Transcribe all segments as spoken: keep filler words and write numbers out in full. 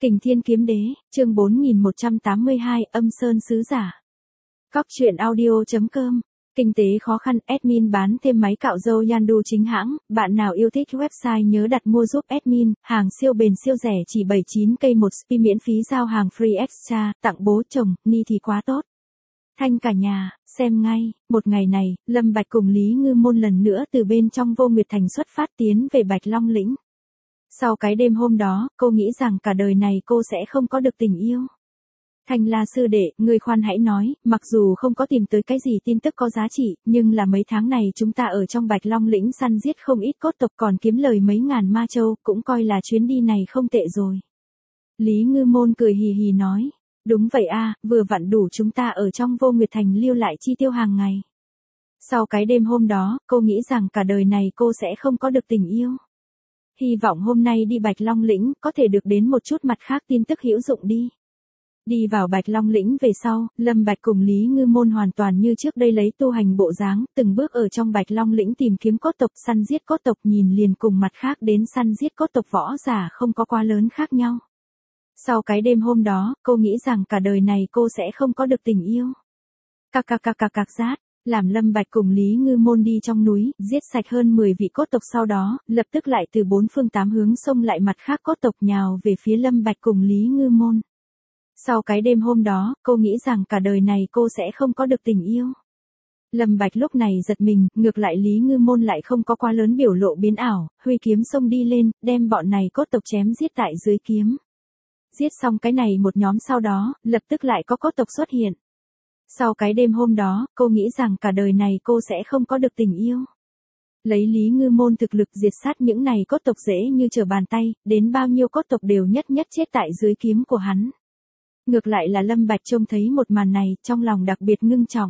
Kình Thiên Kiếm Đế, chương bốn nghìn một trăm tám mươi hai, Âm Sơn Sứ Giả. Cóc truyện audio chấm com. Kinh tế khó khăn, admin bán thêm máy cạo râu Yandu chính hãng, bạn nào yêu thích website nhớ đặt mua giúp admin, hàng siêu bền siêu rẻ chỉ bảy mươi chín k một spi miễn phí giao hàng free extra, tặng bố chồng, ni thì quá tốt. Thanh cả nhà, xem ngay, một ngày này, Lâm Bạch cùng Lý Ngư Môn lần nữa từ bên trong Vô Nguyệt Thành xuất phát tiến về Bạch Long Lĩnh. Sau cái đêm hôm đó, cô nghĩ rằng cả đời này cô sẽ không có được tình yêu. Thanh La sư đệ, ngươi khoan hãy nói, mặc dù không có tìm tới cái gì tin tức có giá trị, nhưng là mấy tháng này chúng ta ở trong Bạch Long Lĩnh săn giết không ít cốt tộc còn kiếm lời mấy ngàn ma châu, cũng coi là chuyến đi này không tệ rồi. Lý Ngư Môn cười hì hì nói, đúng vậy a, vừa vặn đủ chúng ta ở trong Vô Nguyệt Thành lưu lại chi tiêu hàng ngày. Sau cái đêm hôm đó, cô nghĩ rằng cả đời này cô sẽ không có được tình yêu. Hy vọng hôm nay đi Bạch Long Lĩnh có thể được đến một chút mặt khác tin tức hữu dụng đi. Đi vào Bạch Long Lĩnh về sau, Lâm Bạch cùng Lý Ngư Môn hoàn toàn như trước đây lấy tu hành bộ dáng, từng bước ở trong Bạch Long Lĩnh tìm kiếm cốt tộc, săn giết cốt tộc, nhìn liền cùng mặt khác đến săn giết cốt tộc võ giả không có quá lớn khác nhau. Sau cái đêm hôm đó, cô nghĩ rằng cả đời này cô sẽ không có được tình yêu. Cạc cạc cạc cạc cạc rát. Làm Lâm Bạch cùng Lý Ngư Môn đi trong núi, giết sạch hơn mười vị cốt tộc sau đó, lập tức lại từ bốn phương tám hướng xông lại mặt khác cốt tộc nhào về phía Lâm Bạch cùng Lý Ngư Môn. Sau cái đêm hôm đó, cô nghĩ rằng cả đời này cô sẽ không có được tình yêu. Lâm Bạch lúc này giật mình, ngược lại Lý Ngư Môn lại không có quá lớn biểu lộ biến ảo, huy kiếm xông đi lên, đem bọn này cốt tộc chém giết tại dưới kiếm. Giết xong cái này một nhóm sau đó, lập tức lại có cốt tộc xuất hiện. Sau cái đêm hôm đó, cô nghĩ rằng cả đời này cô sẽ không có được tình yêu. Lấy Lý Ngư Môn thực lực diệt sát những này cốt tộc dễ như trở bàn tay, đến bao nhiêu cốt tộc đều nhất nhất chết tại dưới kiếm của hắn. Ngược lại là Lâm Bạch trông thấy một màn này, trong lòng đặc biệt ngưng trọng.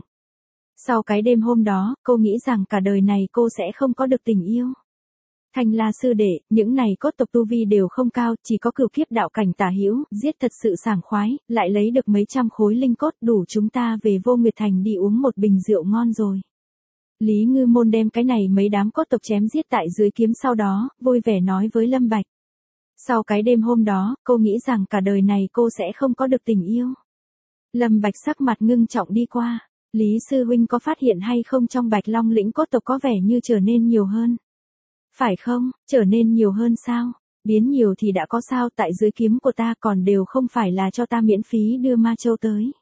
Sau cái đêm hôm đó, cô nghĩ rằng cả đời này cô sẽ không có được tình yêu. Thanh La sư đệ, những này cốt tộc tu vi đều không cao, chỉ có cửu kiếp đạo cảnh tả hữu, giết thật sự sảng khoái, lại lấy được mấy trăm khối linh cốt đủ chúng ta về Vô Nguyệt Thành đi uống một bình rượu ngon rồi. Lý Ngư Môn đem cái này mấy đám cốt tộc chém giết tại dưới kiếm sau đó, vui vẻ nói với Lâm Bạch. Sau cái đêm hôm đó, cô nghĩ rằng cả đời này cô sẽ không có được tình yêu. Lâm Bạch sắc mặt ngưng trọng đi qua, Lý sư huynh có phát hiện hay không trong Bạch Long Lĩnh cốt tộc có vẻ như trở nên nhiều hơn. Phải không, trở nên nhiều hơn sao? Biến nhiều thì đã có sao, tại dưới kiếm của ta còn đều không phải là cho ta miễn phí đưa ma châu tới.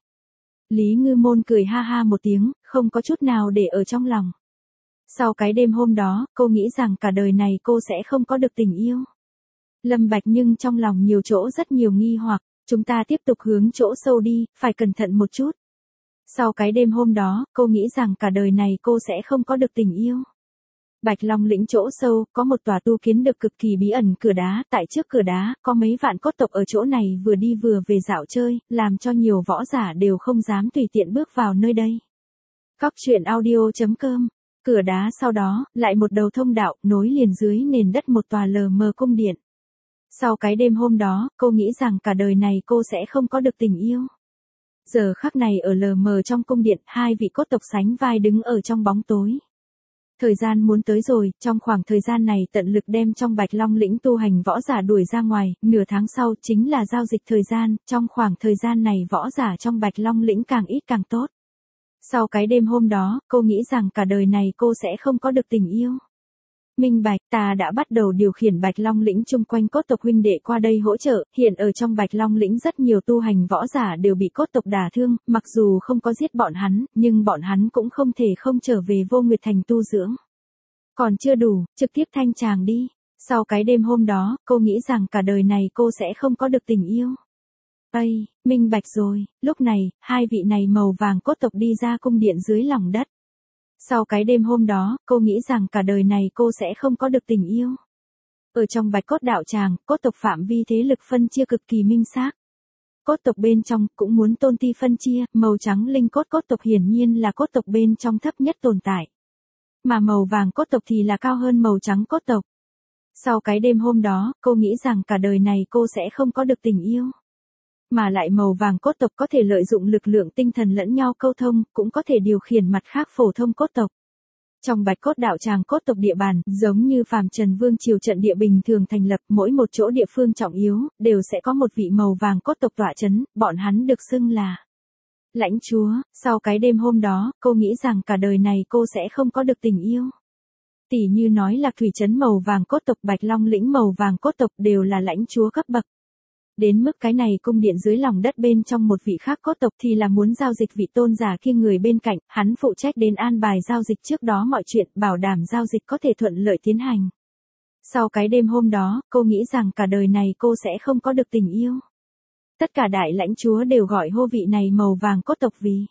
Lý Ngư Môn cười ha ha một tiếng, không có chút nào để ở trong lòng. Sau cái đêm hôm đó, cô nghĩ rằng cả đời này cô sẽ không có được tình yêu. Lâm Bạch nhưng trong lòng nhiều chỗ rất nhiều nghi hoặc, chúng ta tiếp tục hướng chỗ sâu đi, phải cẩn thận một chút. Sau cái đêm hôm đó, cô nghĩ rằng cả đời này cô sẽ không có được tình yêu. Bạch Long Lĩnh chỗ sâu, có một tòa tu kiến được cực kỳ bí ẩn cửa đá, tại trước cửa đá, có mấy vạn cốt tộc ở chỗ này vừa đi vừa về dạo chơi, làm cho nhiều võ giả đều không dám tùy tiện bước vào nơi đây. Cóc truyện audio chấm com. Cửa đá sau đó, lại một đầu thông đạo, nối liền dưới nền đất một tòa lờ mờ cung điện. Sau cái đêm hôm đó, cô nghĩ rằng cả đời này cô sẽ không có được tình yêu. Giờ khắc này ở lờ mờ trong cung điện, hai vị cốt tộc sánh vai đứng ở trong bóng tối. Thời gian muốn tới rồi, trong khoảng thời gian này tận lực đem trong Bạch Long Lĩnh tu hành võ giả đuổi ra ngoài, nửa tháng sau chính là giao dịch thời gian, trong khoảng thời gian này võ giả trong Bạch Long Lĩnh càng ít càng tốt. Sau cái đêm hôm đó, cô nghĩ rằng cả đời này cô sẽ không có được tình yêu. Minh Bạch, ta đã bắt đầu điều khiển Bạch Long Lĩnh chung quanh cốt tộc huynh đệ qua đây hỗ trợ, hiện ở trong Bạch Long Lĩnh rất nhiều tu hành võ giả đều bị cốt tộc đả thương, mặc dù không có giết bọn hắn, nhưng bọn hắn cũng không thể không trở về Vô Nguyệt Thành tu dưỡng. Còn chưa đủ, trực tiếp thanh tràng đi. Sau cái đêm hôm đó, cô nghĩ rằng cả đời này cô sẽ không có được tình yêu. Ây, minh bạch rồi, lúc này, hai vị này màu vàng cốt tộc đi ra cung điện dưới lòng đất. Sau cái đêm hôm đó, cô nghĩ rằng cả đời này cô sẽ không có được tình yêu. Ở trong Bạch Cốt đạo tràng, cốt tộc phạm vi thế lực phân chia cực kỳ minh xác. Cốt tộc bên trong cũng muốn tôn ti phân chia, màu trắng linh cốt cốt tộc hiển nhiên là cốt tộc bên trong thấp nhất tồn tại. Mà màu vàng cốt tộc thì là cao hơn màu trắng cốt tộc. Sau cái đêm hôm đó, cô nghĩ rằng cả đời này cô sẽ không có được tình yêu. Mà lại màu vàng cốt tộc có thể lợi dụng lực lượng tinh thần lẫn nhau câu thông, cũng có thể điều khiển mặt khác phổ thông cốt tộc. Trong Bạch Cốt đạo tràng cốt tộc địa bàn, giống như phàm trần vương triều trận địa bình thường thành lập, mỗi một chỗ địa phương trọng yếu, đều sẽ có một vị màu vàng cốt tộc tọa chấn, bọn hắn được xưng là lãnh chúa. Sau cái đêm hôm đó, cô nghĩ rằng cả đời này cô sẽ không có được tình yêu. Tỷ như nói là thủy trấn màu vàng cốt tộc, Bạch Long lĩnh màu vàng cốt tộc đều là lãnh chúa cấp bậc. Đến mức cái này cung điện dưới lòng đất bên trong một vị khác cốt tộc thì là muốn giao dịch vị tôn giả kia người bên cạnh, hắn phụ trách đến an bài giao dịch trước đó mọi chuyện, bảo đảm giao dịch có thể thuận lợi tiến hành. Sau cái đêm hôm đó, cô nghĩ rằng cả đời này cô sẽ không có được tình yêu. Tất cả đại lãnh chúa đều gọi hô vị này màu vàng cốt tộc vì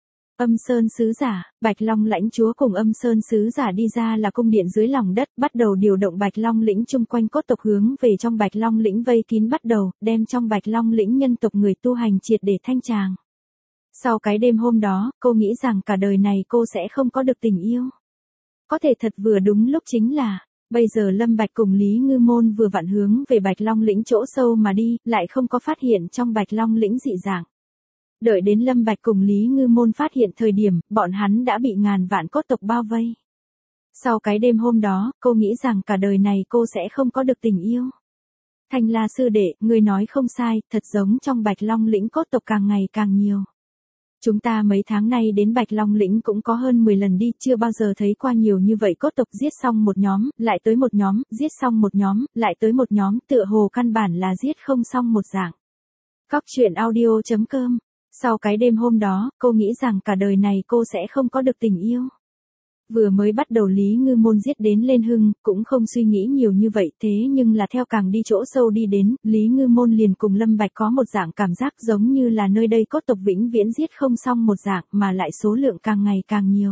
Âm Sơn sứ giả. Bạch Long lãnh chúa cùng Âm Sơn sứ giả đi ra là cung điện dưới lòng đất, bắt đầu điều động Bạch Long lĩnh chung quanh cốt tộc hướng về trong Bạch Long lĩnh vây kín, bắt đầu đem trong Bạch Long lĩnh nhân tộc người tu hành triệt để thanh tràng. Sau cái đêm hôm đó, cô nghĩ rằng cả đời này cô sẽ không có được tình yêu. Có thể thật vừa đúng lúc chính là bây giờ Lâm Bạch cùng Lý Ngư Môn vừa vặn hướng về Bạch Long lĩnh chỗ sâu mà đi, lại không có phát hiện trong Bạch Long lĩnh dị dạng. Đợi đến Lâm Bạch cùng Lý Ngư Môn phát hiện thời điểm, bọn hắn đã bị ngàn vạn cốt tộc bao vây. Sau cái đêm hôm đó, cô nghĩ rằng cả đời này cô sẽ không có được tình yêu. Thanh La sư đệ, ngươi nói không sai, thật giống trong Bạch Long lĩnh cốt tộc càng ngày càng nhiều. Chúng ta mấy tháng nay đến Bạch Long lĩnh cũng có hơn mười lần đi, chưa bao giờ thấy qua nhiều như vậy cốt tộc, giết xong một nhóm, lại tới một nhóm, giết xong một nhóm, lại tới một nhóm, tựa hồ căn bản là giết không xong một dạng. Cóc truyện audio chấm com. Sau cái đêm hôm đó, cô nghĩ rằng cả đời này cô sẽ không có được tình yêu. Vừa mới bắt đầu Lý Ngư Môn giết đến lên hưng, cũng không suy nghĩ nhiều như vậy, thế nhưng là theo càng đi chỗ sâu đi đến, Lý Ngư Môn liền cùng Lâm Bạch có một dạng cảm giác giống như là nơi đây cốt tộc vĩnh viễn giết không xong một dạng, mà lại số lượng càng ngày càng nhiều.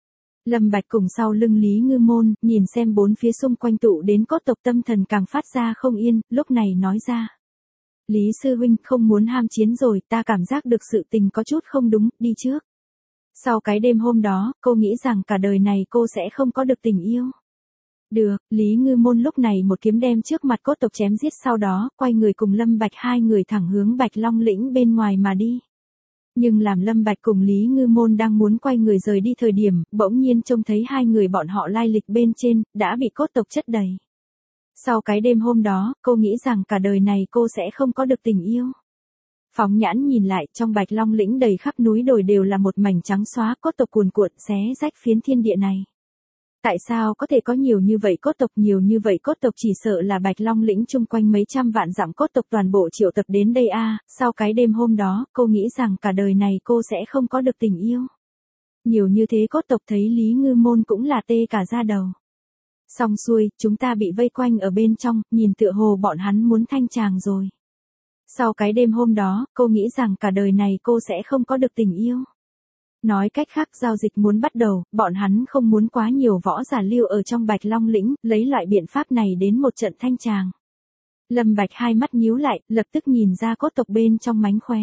Lâm Bạch cùng sau lưng Lý Ngư Môn, nhìn xem bốn phía xung quanh tụ đến cốt tộc, tâm thần càng phát ra không yên, lúc này nói ra. Lý sư huynh, không muốn ham chiến rồi, ta cảm giác được sự tình có chút không đúng, đi trước. Sau cái đêm hôm đó, cô nghĩ rằng cả đời này cô sẽ không có được tình yêu. Được, Lý Ngư Môn lúc này một kiếm đem trước mặt cốt tộc chém giết, sau đó, quay người cùng Lâm Bạch hai người thẳng hướng Bạch Long lĩnh bên ngoài mà đi. Nhưng làm Lâm Bạch cùng Lý Ngư Môn đang muốn quay người rời đi thời điểm, bỗng nhiên trông thấy hai người bọn họ lai lịch bên trên, đã bị cốt tộc chất đầy. Sau cái đêm hôm đó, cô nghĩ rằng cả đời này cô sẽ không có được tình yêu. Phóng nhãn nhìn lại, trong Bạch Long lĩnh đầy khắp núi đồi đều là một mảnh trắng xóa, cốt tộc cuồn cuộn xé rách phiến thiên địa này. Tại sao có thể có nhiều như vậy cốt tộc, nhiều như vậy cốt tộc, chỉ sợ là Bạch Long lĩnh chung quanh mấy trăm vạn dặm cốt tộc toàn bộ triệu tập đến đây a. À, sau cái đêm hôm đó, cô nghĩ rằng cả đời này cô sẽ không có được tình yêu. Nhiều như thế cốt tộc thấy Lý Ngư Môn cũng là tê cả da đầu. Xong xuôi, chúng ta bị vây quanh ở bên trong, nhìn tựa hồ bọn hắn muốn thanh tràng rồi. Sau cái đêm hôm đó, cô nghĩ rằng cả đời này cô sẽ không có được tình yêu. Nói cách khác, giao dịch muốn bắt đầu, bọn hắn không muốn quá nhiều võ giả lưu ở trong Bạch Long lĩnh, lấy loại biện pháp này đến một trận thanh tràng. Lâm Bạch hai mắt nhíu lại, lập tức nhìn ra cốt tộc bên trong mánh khóe.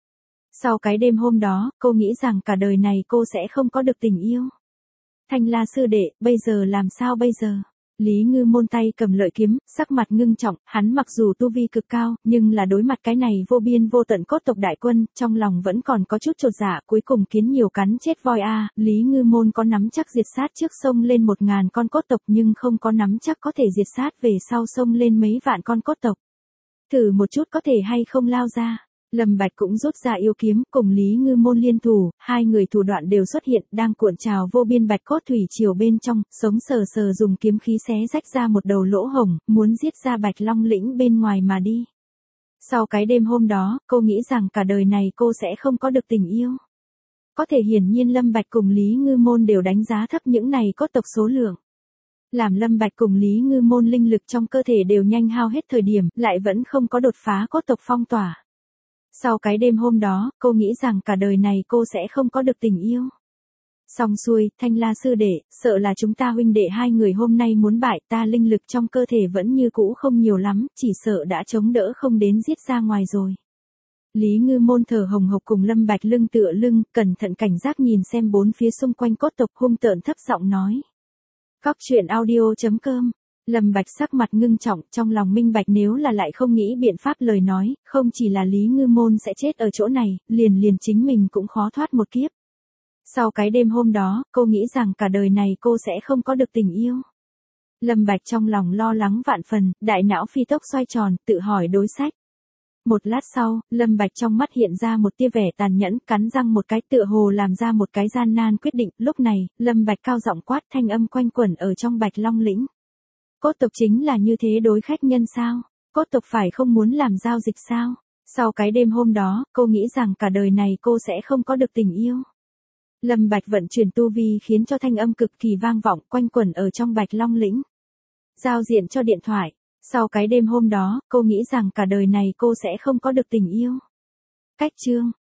Sau cái đêm hôm đó, cô nghĩ rằng cả đời này cô sẽ không có được tình yêu. Thanh La sư đệ, bây giờ làm sao bây giờ? Lý Ngư Môn tay cầm lợi kiếm, sắc mặt ngưng trọng, hắn mặc dù tu vi cực cao, nhưng là đối mặt cái này vô biên vô tận cốt tộc đại quân, trong lòng vẫn còn có chút chột dạ, cuối cùng kiến nhiều cắn chết voi a. À, Lý Ngư Môn có nắm chắc diệt sát trước sông lên một ngàn con cốt tộc, nhưng không có nắm chắc có thể diệt sát về sau sông lên mấy vạn con cốt tộc. Thử một chút có thể hay không lao ra. Lâm Bạch cũng rút ra yêu kiếm, cùng Lý Ngư Môn liên thủ, hai người thủ đoạn đều xuất hiện, đang cuộn trào vô biên bạch cốt thủy triều bên trong, sống sờ sờ dùng kiếm khí xé rách ra một đầu lỗ hổng, muốn giết ra Bạch Long lĩnh bên ngoài mà đi. Sau cái đêm hôm đó, cô nghĩ rằng cả đời này cô sẽ không có được tình yêu. Có thể hiển nhiên Lâm Bạch cùng Lý Ngư Môn đều đánh giá thấp những này cốt tộc số lượng. Làm Lâm Bạch cùng Lý Ngư Môn linh lực trong cơ thể đều nhanh hao hết thời điểm, lại vẫn không có đột phá cốt tộc phong tỏa. Sau cái đêm hôm đó, cô nghĩ rằng cả đời này cô sẽ không có được tình yêu. Xong xuôi, Thanh La sư đệ, sợ là chúng ta huynh đệ hai người hôm nay muốn bại, ta linh lực trong cơ thể vẫn như cũ không nhiều lắm, chỉ sợ đã chống đỡ không đến giết ra ngoài rồi. Lý Ngư Môn thở hồng hộc cùng Lâm Bạch lưng tựa lưng, cẩn thận cảnh giác nhìn xem bốn phía xung quanh cốt tộc, hung tợn thấp giọng nói. Cóc truyện audio chấm com. Lâm Bạch sắc mặt ngưng trọng, trong lòng minh bạch nếu là lại không nghĩ biện pháp lời nói, không chỉ là Lý Ngư Môn sẽ chết ở chỗ này, liền liền chính mình cũng khó thoát một kiếp. Sau cái đêm hôm đó, cô nghĩ rằng cả đời này cô sẽ không có được tình yêu. Lâm Bạch trong lòng lo lắng vạn phần, đại não phi tốc xoay tròn, tự hỏi đối sách. Một lát sau, Lâm Bạch trong mắt hiện ra một tia vẻ tàn nhẫn, cắn răng một cái tựa hồ làm ra một cái gian nan quyết định. Lúc này, Lâm Bạch cao giọng quát, thanh âm quanh quẩn ở trong Bạch Long lĩnh. Cốt tộc chính là như thế đối khách nhân sao? Cốt tộc phải không muốn làm giao dịch sao? Sau cái đêm hôm đó, cô nghĩ rằng cả đời này cô sẽ không có được tình yêu. Lâm Bạch vận chuyển tu vi khiến cho thanh âm cực kỳ vang vọng quanh quẩn ở trong Bạch Long lĩnh. Giao diện cho điện thoại. Sau cái đêm hôm đó, cô nghĩ rằng cả đời này cô sẽ không có được tình yêu. Cách chương